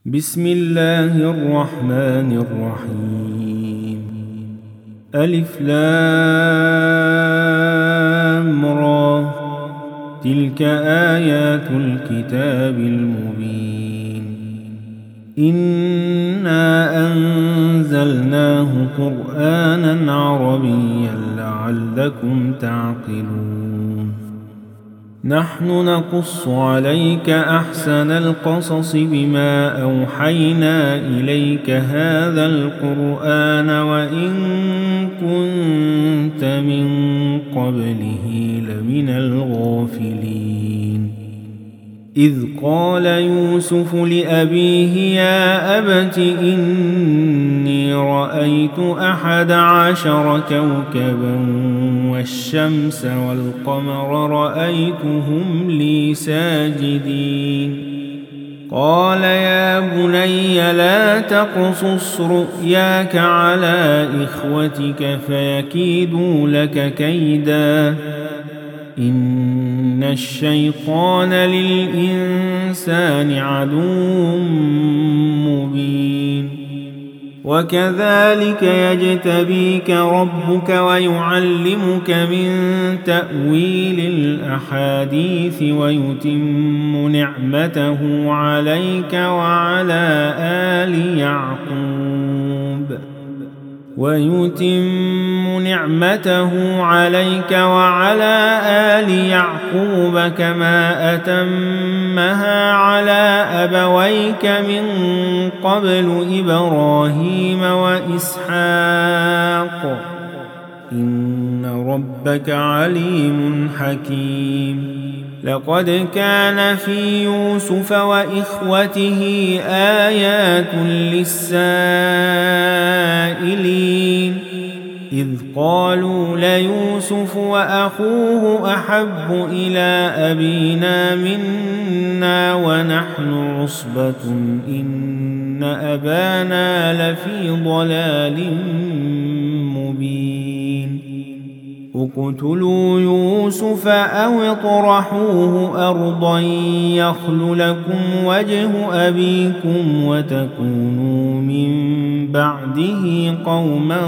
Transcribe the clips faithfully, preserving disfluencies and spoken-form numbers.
بسم الله الرحمن الرحيم. ألف لام را، تلك آيات الكتاب المبين. إنا أنزلناه قرآنا عربيا لعلكم تعقلون. نحن نقص عليك أحسن القصص بما أوحينا إليك هذا القرآن وإن كنت من قبله لمن الغافلين. إذ قال يوسف لأبيه يا أبت إني رأيت أحد عشر كوكبا والشمس والقمر رأيتهم لي ساجدين. قال يا بني لا تقصص رؤياك على إخوتك فيكيدوا لك كيدا إن الشيطان للإنسان عدو مبين. وكذلك يجتبيك ربك ويعلمك من تأويل الأحاديث ويتم نعمته عليك وعلى آل يعقوب ويتم نعمته عليك وعلى آل يعقوب كما أتمها على أبويك من قبل إبراهيم وإسحاق إن ربك عليم حكيم. لقد كان في يوسف وإخوته آيات للسائلين إذ قالوا ليوسف وأخوه أحب إلى أبينا منا ونحن عصبة إن أبانا لفي ضلال مبين. اقتلوا يوسف أو اطرحوه أرضا يخل لكم وجه أبيكم وتكونوا من بعده قوما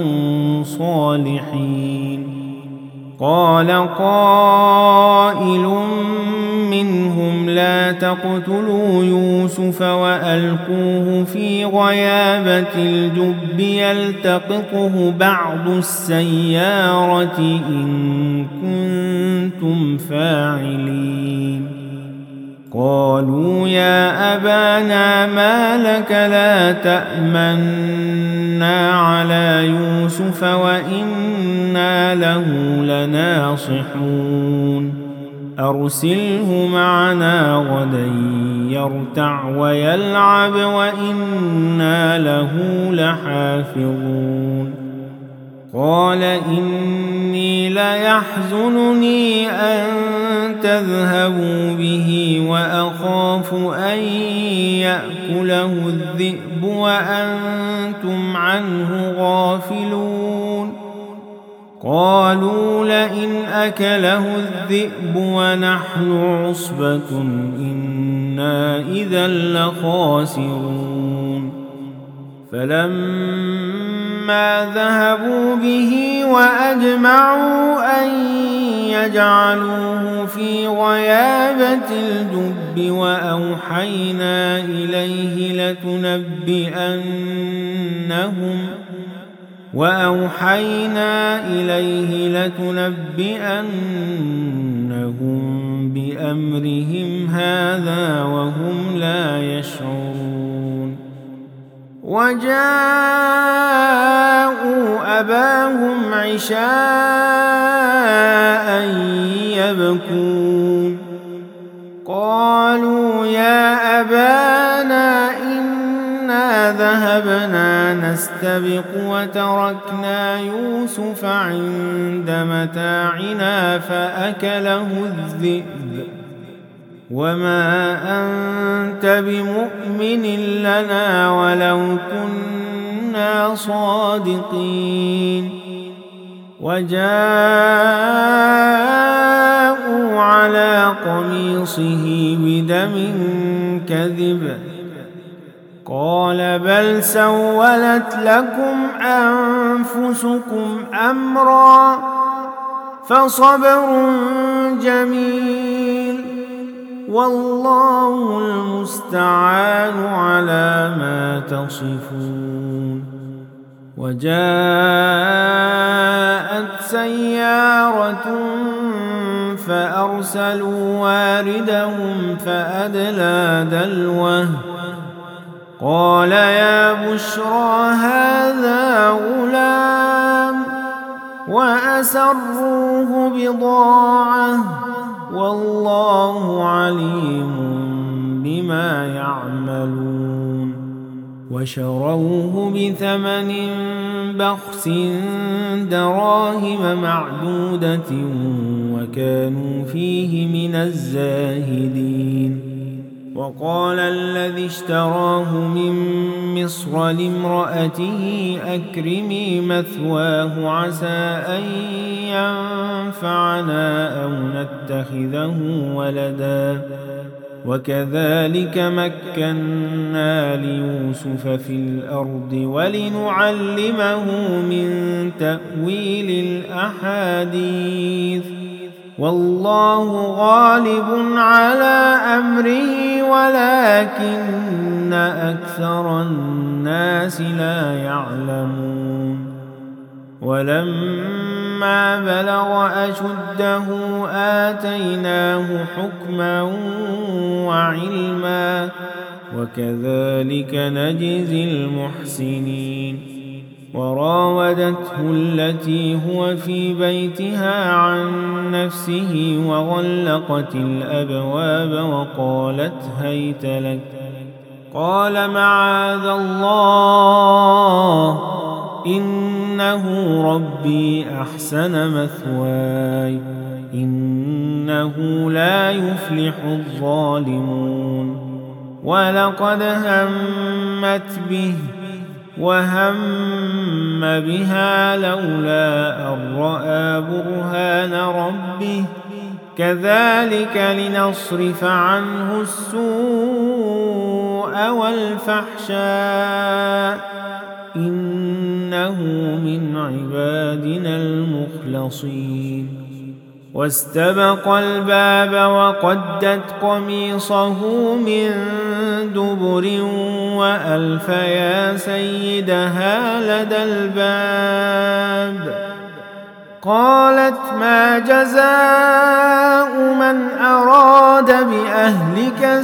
صالحين. قال قائل منهم لا تقتلوا يوسف وألقوه في غيابة الجب يلتقطه بعض السيارة إن كنتم فاعلين. قالوا يا أبانا ما لك لا تأمنا على يوسف وإنا له لناصحون. أرسله معنا غدا يرتع ويلعب وإنا له لحافظون. قال إني ليحزنني أن تذهبوا به وأخاف أن يأكله الذئب وأنتم عنه غافلون. قالوا لئن أكله الذئب ونحن عصبة إنا إذا لخاسرون. فلما ذهبوا به وأجمعوا أن يجعلوه في غيابة الجب وأوحينا إليه لتنبئنهم وأوحينا إليه لتنبئنهم بأمرهم هذا وهم لا يشعرون. وجاءوا أباهم عشاء يبكون. قالوا يا أبانا إنا ذهبنا نستبق وتركنا يوسف عند متاعنا فأكله الذئب وما أنت بمؤمن لنا ولو كنا صادقين. وجاءوا على قميصه بدم كذب قال بل سولت لكم أنفسكم أمرا فصبر جميل والله المستعان على ما تصفون. وجاءت سيارة فأرسلوا واردهم فأدلى دلوه قال يا بشرى هذا غلام وأسروه بضاعة والله عليم بما يعملون. وشروه بثمن بخس دراهم معدودة وكانوا فيه من الزاهدين. وقال الذي اشتراه من مصر لامرأته أكرمي مثواه عسى أن ينفعنا أو نتخذه ولدا وكذلك مكنا ليوسف في الأرض ولنعلمه من تأويل الأحاديث والله غالب على أمره ولكن أكثر الناس لا يعلمون. ولما بلغ أشده آتيناه حكما وعلما وكذلك نجزي المحسنين. وراودته التي هو في بيتها عن نفسه وغلقت الأبواب وقالت هيت لك قال معاذ الله إنه ربي أحسن مثواي إنه لا يفلح الظالمون. ولقد همت به وهم بها لولا أن رأى برهان ربه كذلك لنصرف عنه السوء والفحشاء إنه من عبادنا المخلصين. واستبق الباب وقدت قميصه من دبر وألف يا سيدها لدى الباب قالت ما جزاء من أراد بأهلك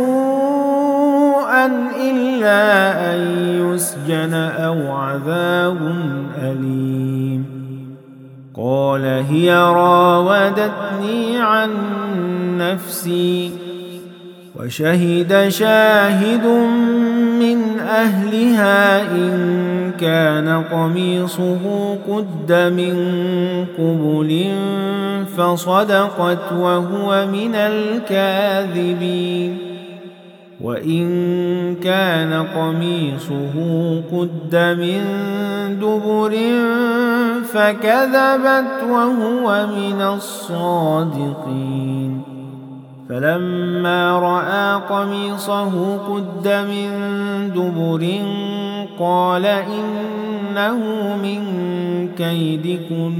سوءا إلا أن يسجن أو عذاب أليم. قال هي راودتني عن نفسي وشهد شاهد من أهلها إن كان قميصه قد من قبل فصدقت وهو من الكاذبين وإن كان قميصه قد من دبر فكذبت وهو من الصادقين. فلما رأى قميصه قد من دبر قال إنه من كيدكن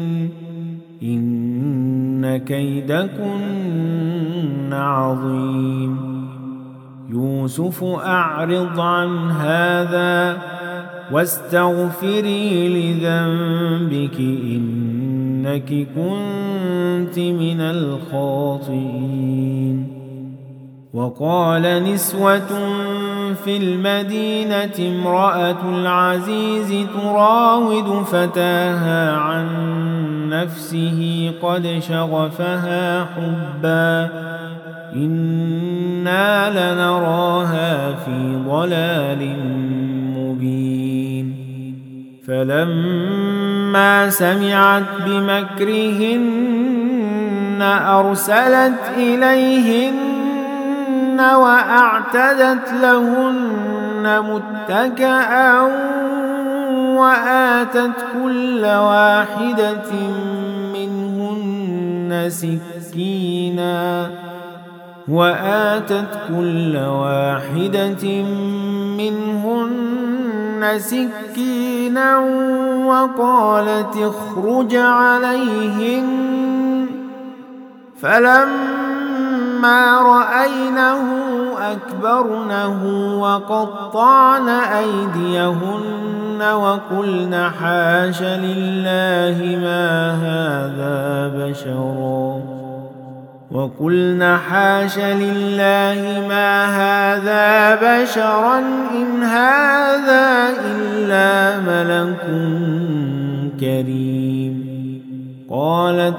إن كيدكن عظيم. يوسف أعرض عن هذا واستغفري لذنبك إنك كنت من الخاطئين. وقال نسوة في المدينة امرأة العزيز تراود فتاها عن نفسه قد شغفها حبا إنا لنراها في ضلال مبين. فلما سمعت بمكرهن أرسلت إليهن وأعتدت لهن متكئا وآتت كل واحدة منهن سكينا وآتت كل واحدة منهن سكينا وقالت اخرج عليهن فلما رأينه أكبرنه وقطعن أيديهن وقلن حاش لله ما هذا بشرا وقلن حاش لله ما هذا بشرا إن هذا إلا ملك كريم. قالت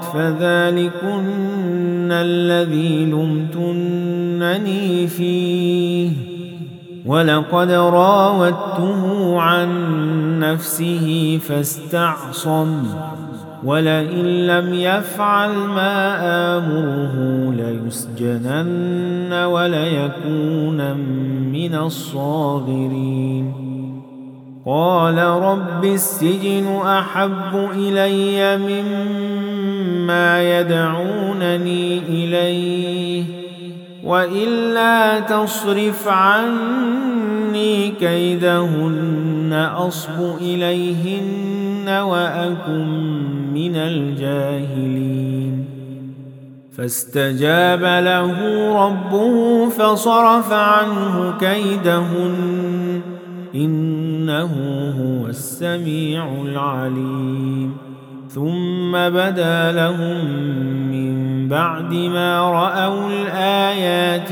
فذلكن الذي لمتنني فيه ولقد راودته عن نفسه فاستعصم ولئن لم يفعل ما آمره ليسجنن وليكون من الصاغرين. قال رب السجن أحب إلي مما يدعونني إليه وإلا تصرف عني كيدهن أصب إليهن وأكن من الجاهلين. فاستجاب له ربه فصرف عنه كيدهن إنه هو السميع العليم. ثم بدا لهم من بعد ما رأوا الآيات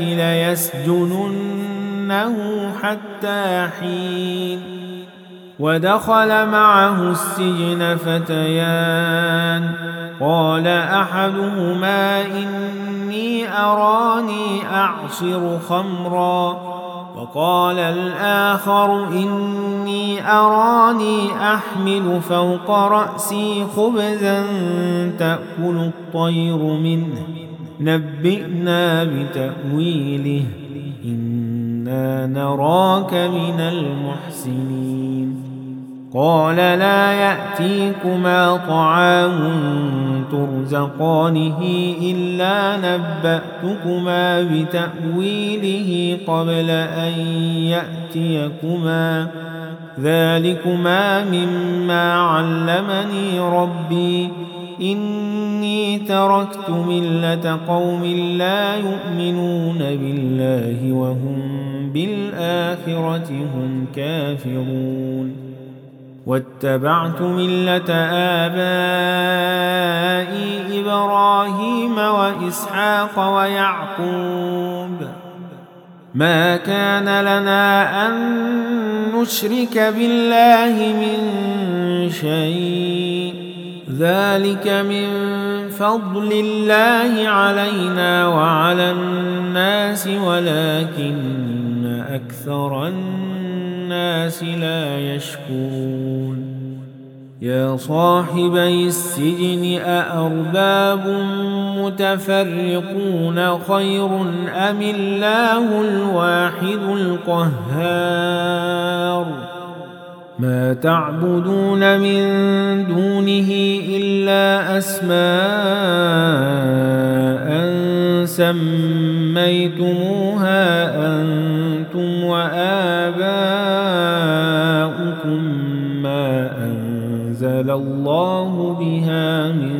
ليسجننه حتى حين. ودخل معه السجن فتيان قال أحدهما إني أراني أعصر خمرا وقال الآخر إني أراني أحمل فوق رأسي خبزا تأكل الطير منه نبئنا بتأويله إنا نراك من المحسنين. قال لا يأتيكما طعام ترزقانه إلا نبأتكما بتأويله قبل أن يأتيكما ذلكما مما علمني ربي إني تركت ملة قوم لا يؤمنون بالله وهم بالآخرة هم كافرون. واتبعت ملة آبائي إبراهيم وإسحاق ويعقوب ما كان لنا أن نشرك بالله من شيء ذلك من فضل الله علينا وعلى الناس ولكن أكثر الناس لا يشكرون. يا صاحبي السجن أأرباب متفرقون خير أم الله الواحد القهار. ما تعبدون من دونه إلا أسماء سميتموها أنتم وآباؤكم ما أنزل الله بها من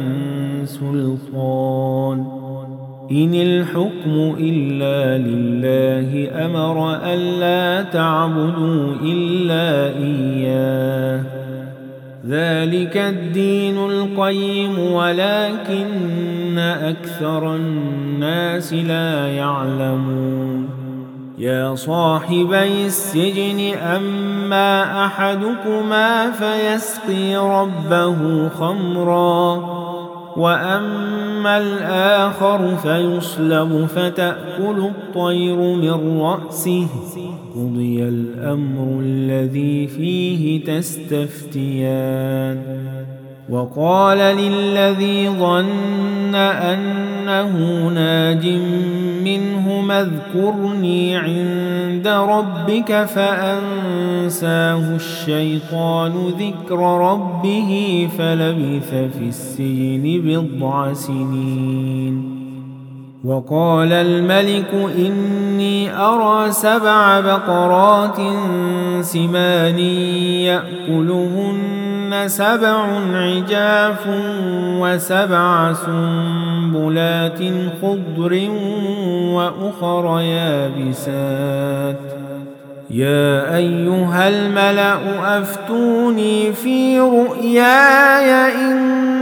سلطان إن الحكم إلا لله أمر ألا تعبدوا إلا إياه ذلك الدين القيم ولكن أكثر الناس لا يعلمون. يا صاحبي السجن أما أحدكما فيسقي ربه خمرا وأما الآخر فيصلب فتأكل الطير من رأسه قضي الأمر الذي فيه تستفتيان. وقال للذي ظن أنه ناج منهما اذكرني عند ربك فأنساه الشيطان ذكر ربه فلبث في السجن بضع سنين. وقال الملك إني أرى سبع بقرات سمان يأكلهن سبع عجاف وسبع سنبلات خضر وأخر يابسات يا أيها الملأ أفتوني في رؤياي إن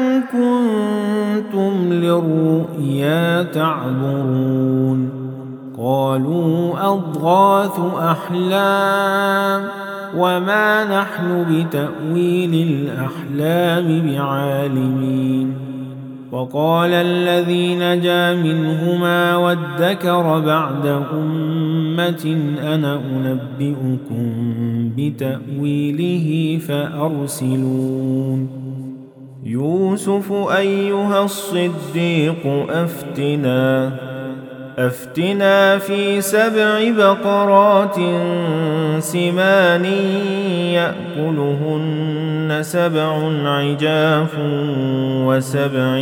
كنتم للرؤيا تعبرون قالوا أضغاث أحلام وما نحن بتأويل الأحلام بعالمين وقال الذي نجا منهما وادكر بعد أمة أنا أنبئكم بتأويله فأرسلون يوسف أيها الصديق أفتنا أفتنا في سبع بقرات سمان يأكلهن سبع عجاف وسبع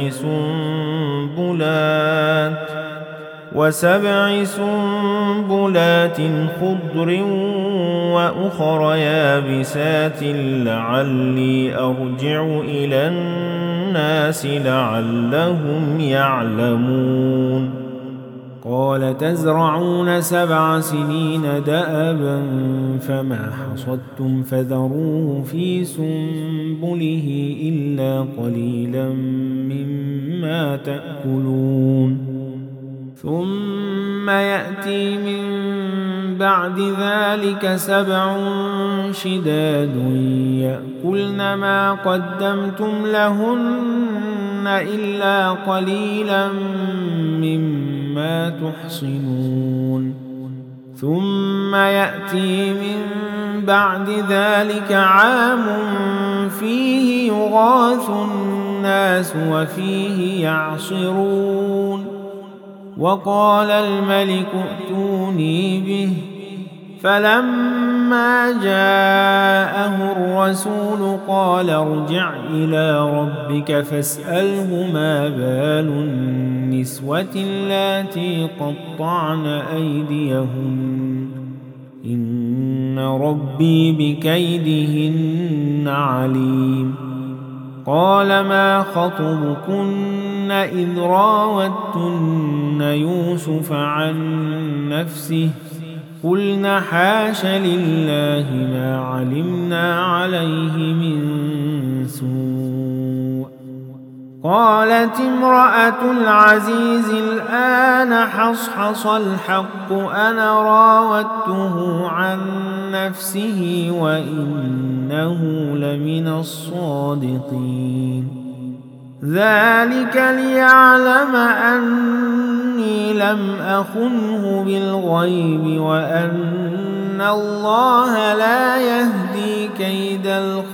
سنبلات وسبع سنبلات خضر وأخر يابسات لعلي أرجع إلى الناس لعلهم يعلمون قال تزرعون سبع سنين دأبا فما حصدتم فذروه في سنبله إلا قليلا مما تأكلون ثم يأتي من بعد ذلك سبع شداد يأكلن ما قدمتم لهن إلا قليلا مما تحصنون ثم يأتي من بعد ذلك عام فيه يغاث الناس وفيه يعصرون وقال الملك ائتوني به فلما جاءه الرسول قال ارجع إلى ربك فاسأله ما بال النسوة اللاتي قطعن أيديهن إن ربي بكيدهن عليم قال ما خطبكن إذ راوتن يوسف عن نفسه قلنا حاش لله ما علمنا عليه من سوء قالت امرأة العزيز الآن حصحص الحق أنا راودته عن نفسه وإنه لمن الصادقين ذلك ليعلم أني لم أخنه بالغيب وأن الله لا يهدي كيد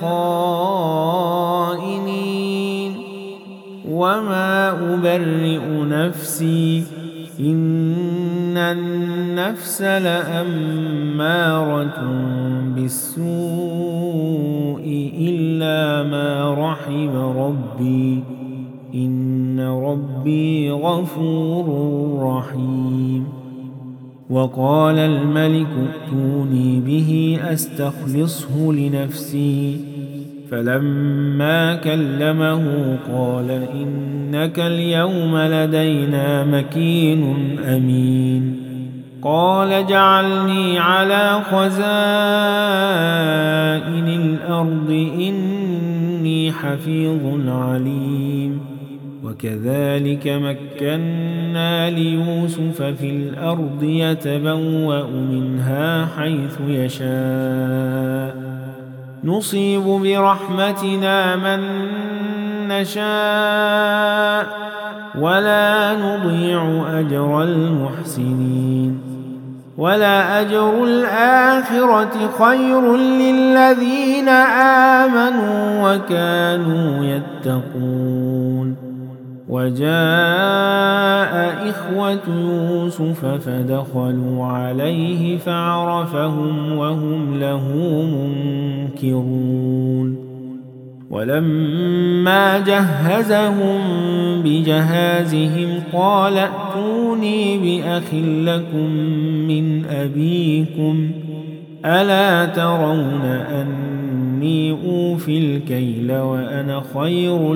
الخائنين وما أبرئ نفسي إن النفس لأمارة بالسوء إلا ما رحم ربي إن ربي غفور رحيم وقال الملك ائتوني به أستخلصه لنفسي فلما كلمه قال إنك اليوم لدينا مكين أمين قال اجعلني على خزائن الأرض إني حفيظ عليم وكذلك مكنا ليوسف في الأرض يتبوأ منها حيث يشاء نصيب برحمتنا من نشاء ولا نضيع أجر المحسنين ولا أجر الآخرة خير للذين آمنوا وكانوا يتقون وجاء إخوة يوسف فدخلوا عليه فعرفهم وهم له منكرون ولما جهزهم بجهازهم قال ائتوني بأخ لكم من أبيكم ألا ترون أني أوفي الكيل وأنا خير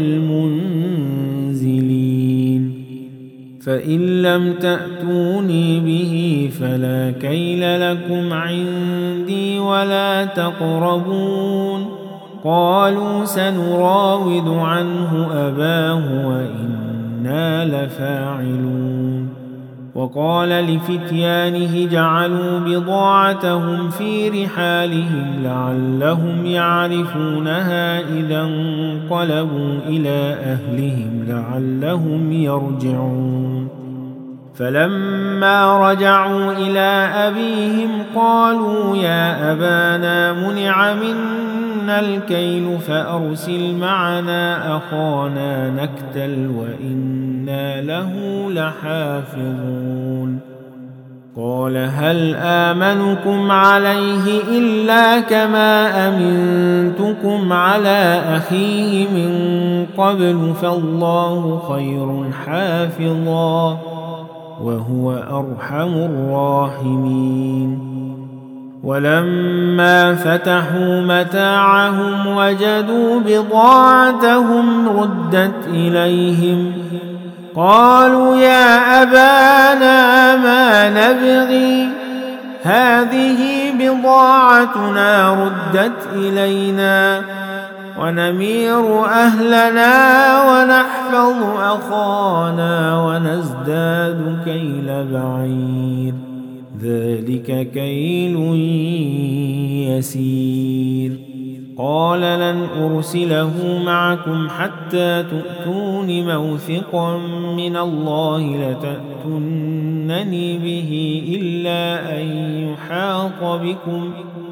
المنزلين فإن لم تأتوني به فلا كيل لكم عندي ولا تقربون قالوا سنراود عنه أباه وإنا لفاعلون وقال لفتيانه جعلوا بضاعتهم في رحالهم لعلهم يعرفونها إذا انقلبوا إلى أهلهم لعلهم يرجعون فلما رجعوا إلى أبيهم قالوا يا أبانا منع منا الكيل فأرسل معنا أخانا نكتل وإنا له لحافظون قال هل آمنكم عليه إلا كما أمنتكم على أخيه من قبل فالله خير حافظا وهو أرحم الراحمين ولما فتحوا متاعهم وجدوا بضاعتهم ردت إليهم قالوا يا أبانا ما نبغي هذه بضاعتنا ردت إلينا ونمير أهلنا ونحفظ أخانا ونزداد كيل بعير ذلك كيل يسير قال لن أرسله معكم حتى تؤتون موثقا من الله لتأتونني به إلا أن يحاط بكم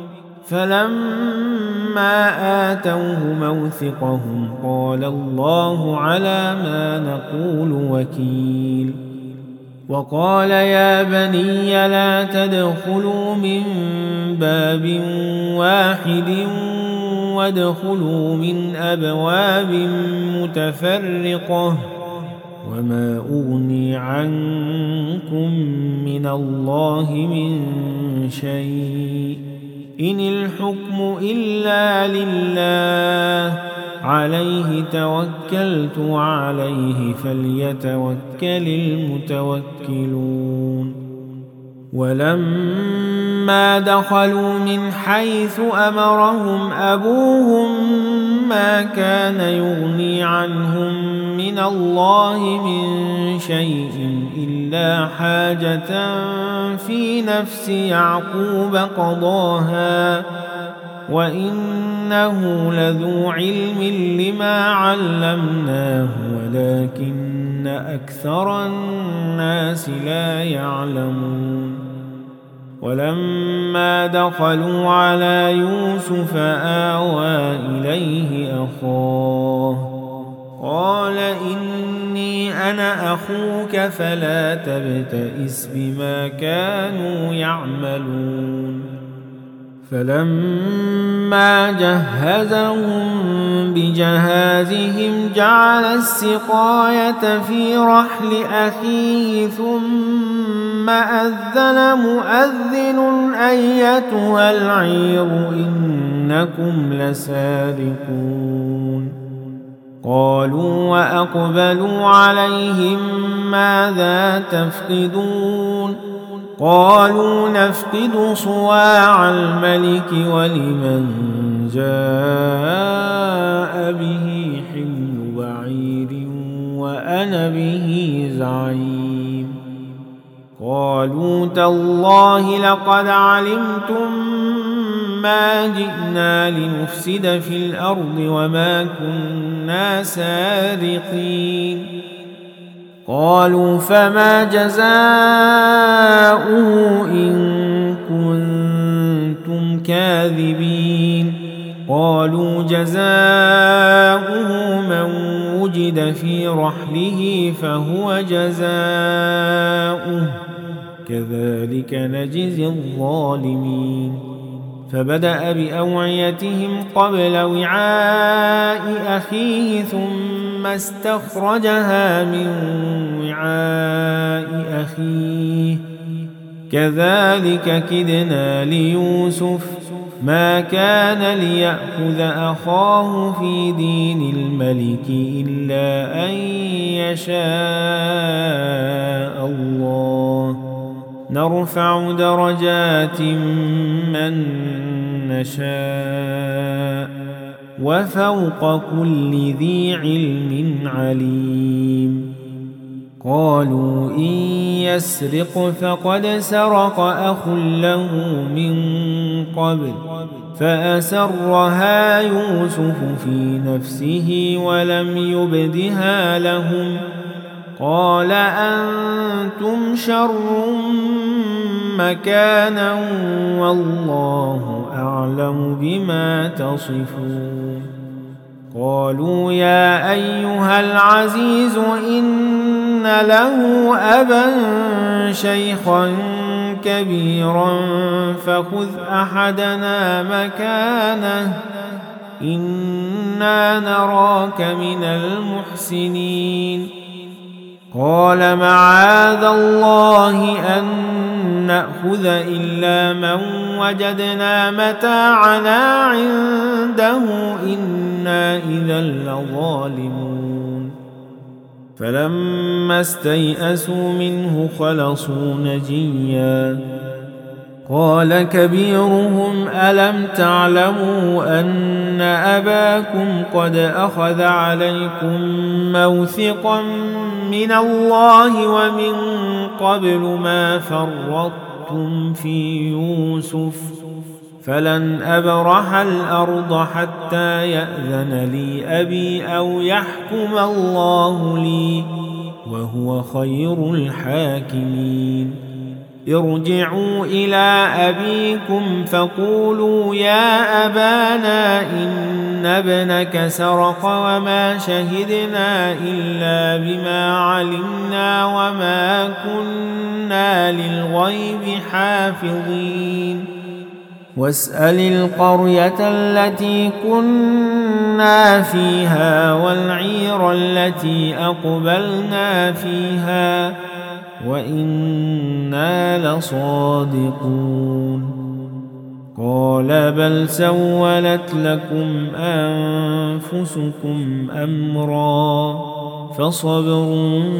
فلما آتوه موثقهم قال الله على ما نقول وكيل وقال يا بني لا تدخلوا من باب واحد وادخلوا من أبواب متفرقة وما أغني عنكم من الله من شيء إن الحكم إلا لله عليه توكلت وعليه فليتوكل المتوكلون ولما دخلوا من حيث أمرهم أبوهم ما كان يغني عنهم من الله من شيء إلا حاجة في نفس يعقوب قضاها وإنه لذو علم لما علمناه ولكن أكثر الناس لا يعلمون ولما دخلوا على يوسف آوى إليه أخاه قال إني أنا أخوك فلا تبتئس بما كانوا يعملون فلما جهزهم بجهازهم جعل السقاية في رحل أخيه ثم أذن مؤذن أيتها العير إنكم لسارقون قالوا وأقبلوا عليهم ماذا تفقدون قالوا نفقد صواع الملك ولمن جاء به حمل بعير وأنا به زعيم قالوا تالله لقد علمتم ما جئنا لنفسد في الأرض وما كنا سارقين قالوا فما جزاؤه إن كنتم كاذبين قالوا جزاؤه من وجد في رحله فهو جزاؤه كذلك نجزي الظالمين فبدأ بأوعيتهم قبل وعاء أخيه ثم استخرجها من وعاء أخيه كذلك كدنا ليوسف ما كان ليأخذ أخاه في دين الملك إلا أن يشاء الله نرفع درجات من نشاء وفوق كل ذي علم عليم قالوا إن يسرق فقد سرق أخ له من قبل فأسرها يوسف في نفسه ولم يبدها لهم قال أنتم شر مكانا والله أعلم بما تصفون قالوا يا أيها العزيز إن له أبا شيخا كبيرا فخذ أحدنا مكانه إنا نراك من المحسنين قال معاذ الله أن نأخذ إلا من وجدنا متاعنا عنده إنا إذا لظالمون فلما استيئسوا منه خلصوا نجيا قال كبيرهم ألم تعلموا أن أباكم قد أخذ عليكم موثقا من الله ومن قبل ما فرطتم في يوسف فلن أبرح الأرض حتى يأذن لي أبي أو يحكم الله لي وهو خير الحاكمين ارجعوا إلى أبيكم فقولوا يا أبانا إن ابنك سرق وما شهدنا إلا بما علمنا وما كنا للغيب حافظين واسأل القرية التي كنا فيها والعير التي أقبلنا فيها وإنا لصادقون قال بل سولت لكم أنفسكم أمرا فصبر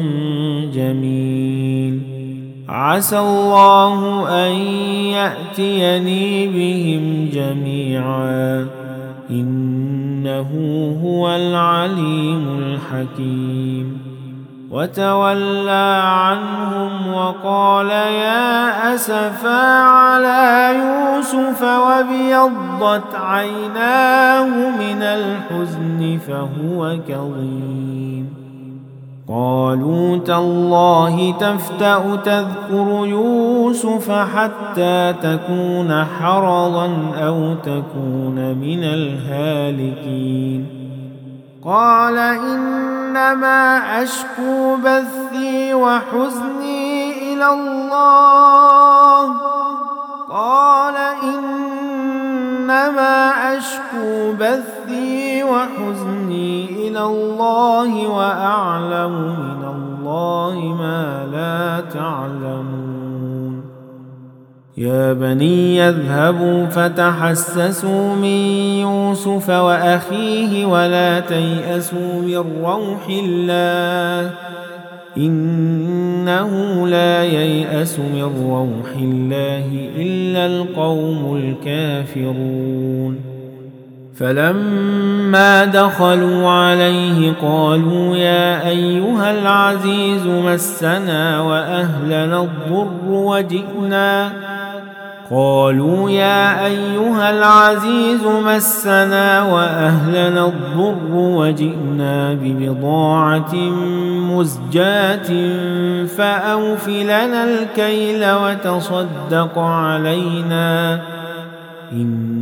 جميل عسى الله أن يأتيني بهم جميعا إنه هو العليم الحكيم وتولى عنهم وقال يا أسفا على يوسف وابيضت عيناه من الحزن فهو كظيم قالوا تالله تفتأ تذكر يوسف حتى تكون حرضا أو تكون من الهالكين قال إنما أشكو بثي وحزني إلى الله قال إنما أشكو بثي وحزني إلى الله وأعلم من الله ما لا تعلمون يا بني يذهبوا فتحسسوا من يوسف وأخيه ولا تيأسوا من روح الله إنه لا ييأس من روح الله إلا القوم الكافرون فلما دخلوا عليه قالوا يا أيها العزيز مسنا وأهلنا الضر وجئنا قالوا يا أيها العزيز مسنا وأهلنا الضر وجئنا ببضاعة مزجاة فأوف لنا الكيل وتصدق علينا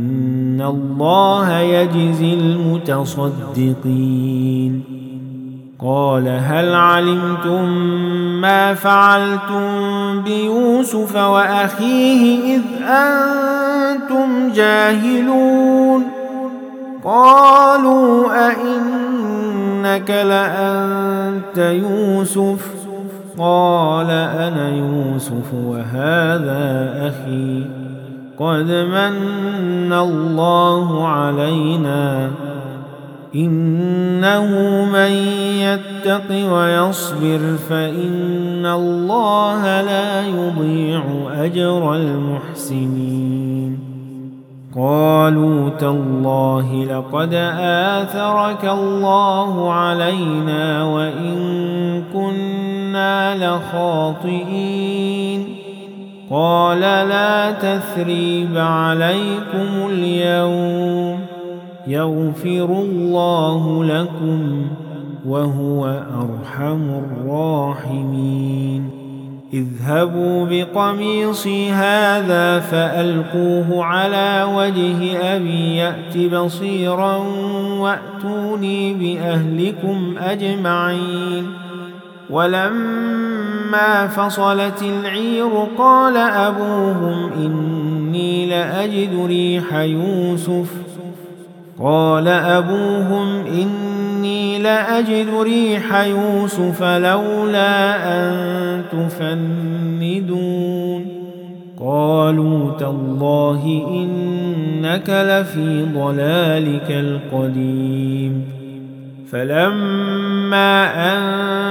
إن الله يجزي المتصدقين قال هل علمتم ما فعلتم بيوسف وأخيه إذ أنتم جاهلون قالوا أئنك لأنت يوسف قال أنا يوسف وهذا أخي قد من الله علينا إنه من يتق ويصبر فإن الله لا يضيع أجر المحسنين قالوا تالله لقد آثرك الله علينا وإن كنا لخاطئين قال لا تثريب عليكم اليوم يغفر الله لكم وهو أرحم الراحمين اذهبوا بقميصي هذا فألقوه على وجه أبي يأت بصيرا وأتوني بأهلكم أجمعين ولما فصلت العير قال أبوهم إني لأجد ريح يوسف قال أبوهم إني لأجد ريح يوسف لولا أن تفندون قالوا تالله إنك لفي ضلالك القديم فلما أن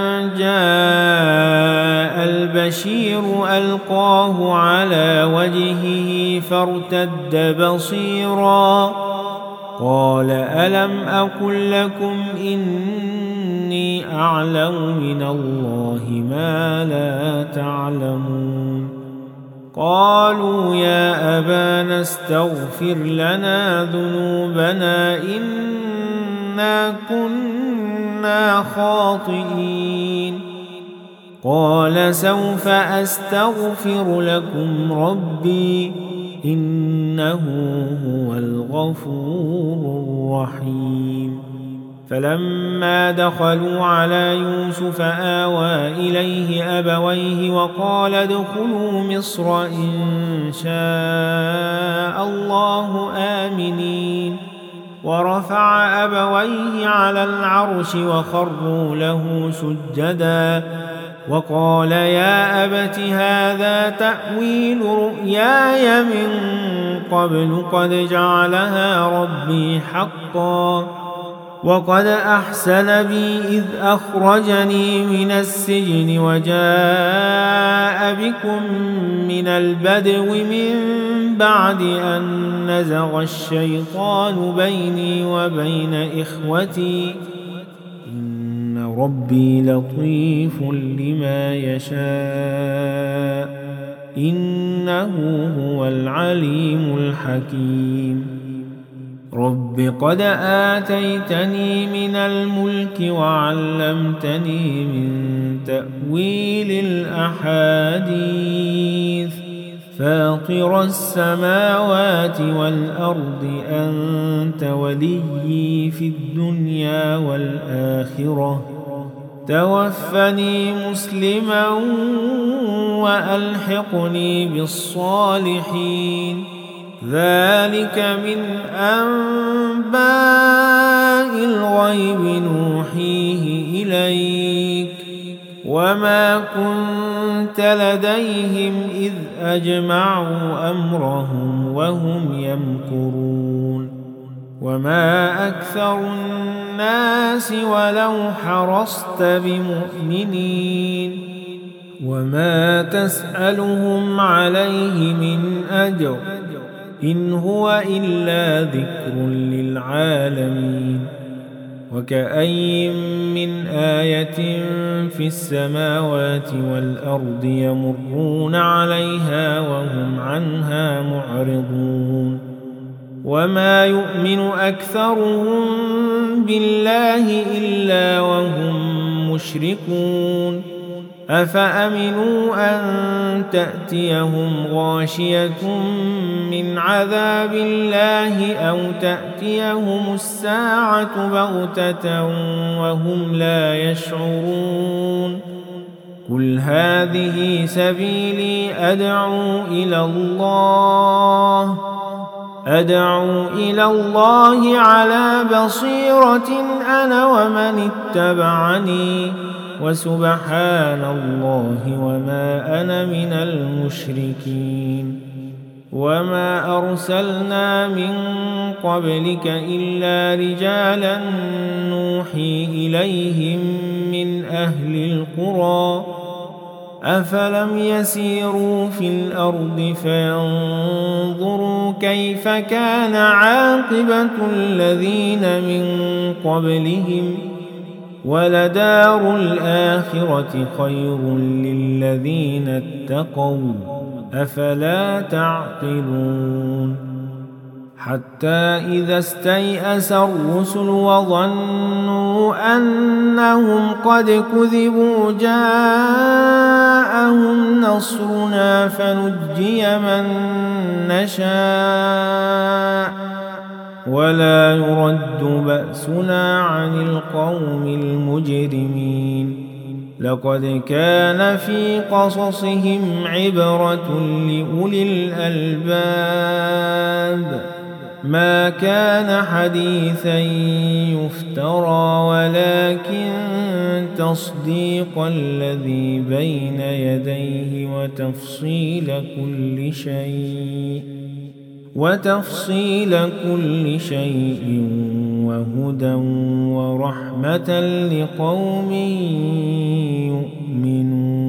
جاء البشير ألقاه على وجهه فارتد بصيرا قال ألم أقل لكم إني أعلم من الله ما لا تعلمون قالوا يا أبانا استغفر لنا ذنوبنا إنا كنا خاطئين قال سوف أستغفر لكم ربي إنه هو الغفور الرحيم فلما دخلوا على يوسف آوى إليه أبويه وقال ادخلوا مصر إن شاء الله آمنين ورفع أبويه على العرش وخروا له سجدا وقال يا أبت هذا تأويل رؤياي من قبل قد جعلها ربي حقا وقد أحسن بي إذ أخرجني من السجن وجاء بكم من البدو من بعد أن نزغ الشيطان بيني وبين إخوتي إن ربي لطيف لما يشاء إنه هو العليم الحكيم رب قد آتيتني من الملك وعلمتني من تأويل الأحاديث فاطر السماوات والأرض أنت وليي في الدنيا والآخرة توفني مسلما وألحقني بالصالحين ذلك من أنباء الغيب نوحيه إليك وما كنت لديهم إذ أجمعوا أمرهم وهم يمكرون وما أكثر الناس ولو حرصت بمؤمنين وما تسألهم عليه من أجر إن هو إلا ذكر للعالمين وكأي من آية في السماوات والأرض يمرون عليها وهم عنها معرضون وما يؤمن أكثرهم بالله إلا وهم مشركون أفأمنوا أن تأتيهم غاشية من عذاب الله أو تأتيهم الساعة بغتة وهم لا يشعرون قل هذه سبيلي أدعو إلى الله أدعو إلى الله على بصيرة أنا ومن اتبعني وسبحان الله وما أنا من المشركين وما أرسلنا من قبلك إلا رجالا نوحي إليهم من أهل القرى أفلم يسيروا في الأرض فينظروا كيف كان عاقبة الذين من قبلهم ولدار الآخرة خير للذين اتقوا أفلا تعقلون حتى إذا استيأس الرسل وظنوا أنهم قد كذبوا جاءهم نصرنا فنجي من نشاء ولا يرد بأسنا عن القوم المجرمين لقد كان في قصصهم عبرة لأولي الألباب ما كان حديثا يفترى ولكن تصديق الذي بين يديه وتفصيل كل شيء وتفصيل كل شيء وهدى ورحمة لقوم يؤمنون